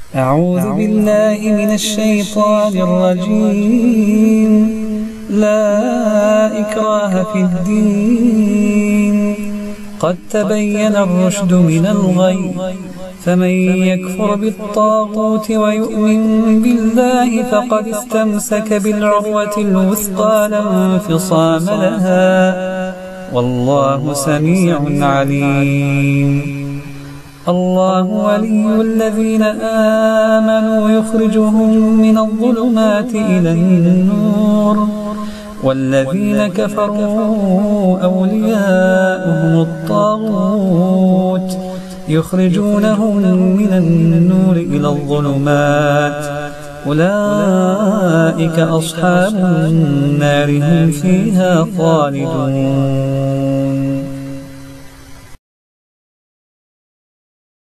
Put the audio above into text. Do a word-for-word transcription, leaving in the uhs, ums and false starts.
أعوذ بالله من الشيطان الرجيم. لا إكراه في الدين، قد تبين الرشد من الغي، فمن يكفر بالطاغوت ويؤمن بالله فقد استمسك بالعروة الوثقى لا انفصام لها، والله سميع عليم. الله ولي الذين آمنوا يخرجهم من الظلمات إلى النور، والذين كفروا أولياؤهم الطاغوت يخرجونهم من النور إلى الظلمات، أولئك أصحاب النار هم فيها خالدون.